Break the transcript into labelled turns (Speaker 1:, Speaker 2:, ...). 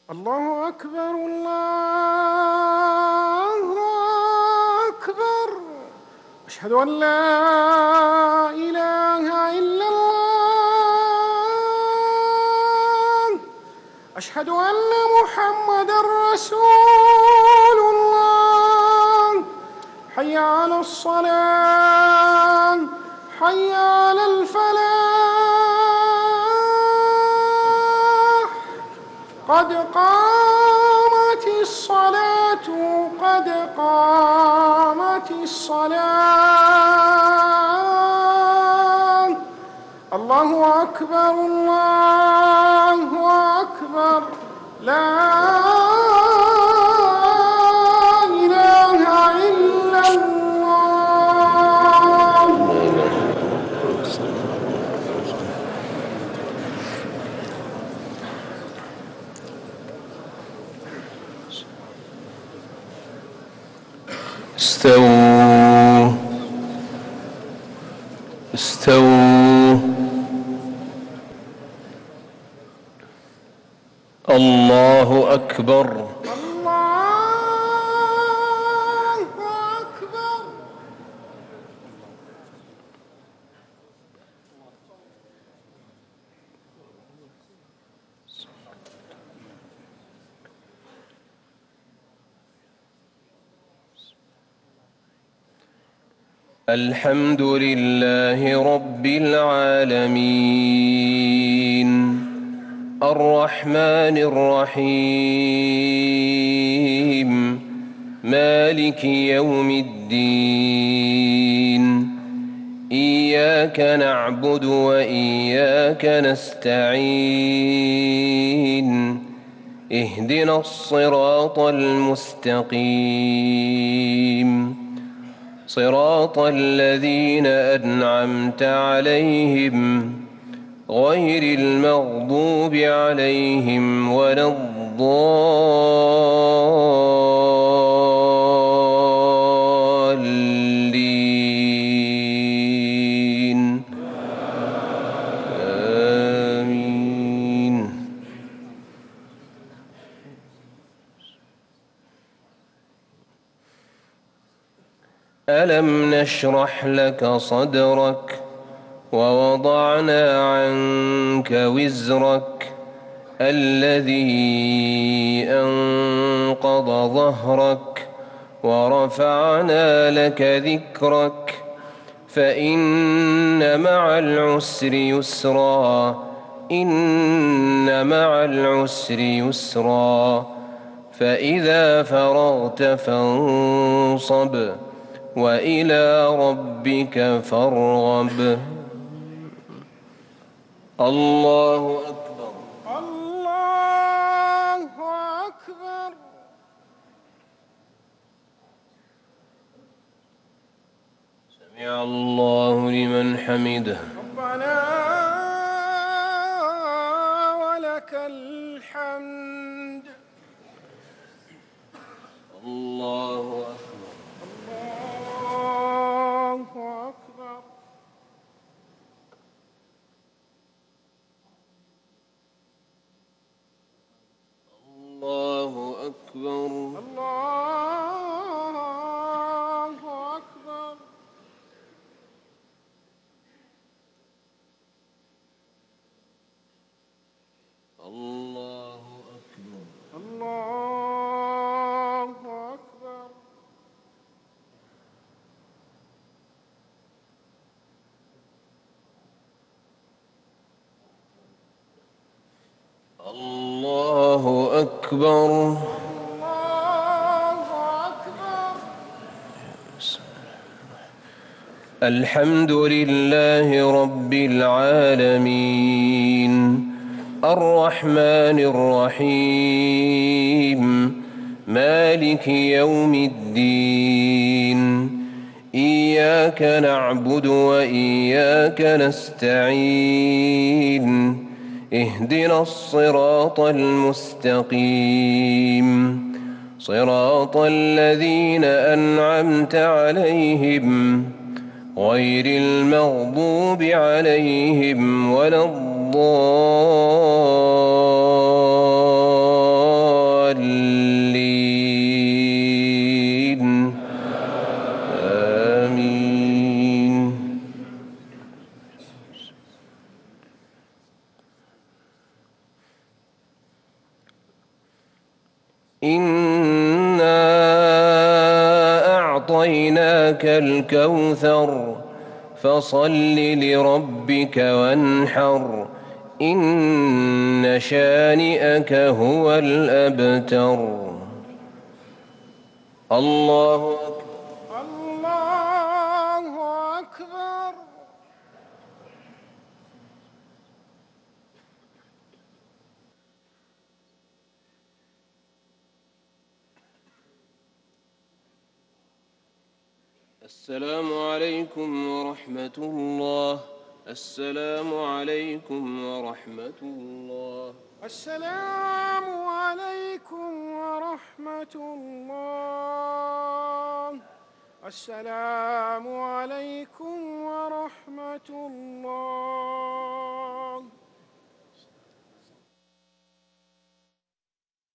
Speaker 1: الله أكبر الله أكبر. أشهد أن لا إله إلا الله. أشهد أن محمدًا رسول الله. حي على الصلاة، حي على الفلاح. قد قامت الصلاة، قد قامت الصلاة. الله أكبر الله أكبر. لا إله إلا الله.
Speaker 2: استووا استووا. الله أكبر
Speaker 1: الله أكبر.
Speaker 2: الحمد لله رب العالمين الرحمن الرحيم مالك يوم الدين إياك نعبد وإياك نستعين اهدنا الصراط المستقيم صراط الذين أنعمت عليهم غير المغضوب عليهم ولا الضالين آمين. ألم نشرح لك صدرك ووضعنا عنك وزرك الذي أنقض ظهرك ورفعنا لك ذكرك فإن مع العسر يسرا إن مع العسر يسرا فإذا فرغت فانصب وإلى ربك فارغب. الله أكبر
Speaker 1: الله أكبر.
Speaker 2: سمع الله لمن حمده.
Speaker 1: ربنا ولك الحمد.
Speaker 2: الله أكبر
Speaker 1: الله أكبر.
Speaker 2: الله أكبر
Speaker 1: الله أكبر.
Speaker 2: الله أكبر
Speaker 1: الله أكبر.
Speaker 2: الله أكبر.
Speaker 1: الله أكبر.
Speaker 2: الحمد لله رب العالمين الرحمن الرحيم مالك يوم الدين إياك نعبد وإياك نستعين اهدنا الصراط المستقيم صراط الذين أنعمت عليهم غير المغضوب عليهم ولا الضالين إنا أعطيناك الكوثر فصل لربك وانحر إن شانئك هو الأبتر. الله أكبر.
Speaker 1: الله أكبر.
Speaker 2: السلام عليكم ورحمة الله. السلام عليكم ورحمة الله.
Speaker 1: السلام عليكم ورحمة الله. السلام عليكم ورحمة الله.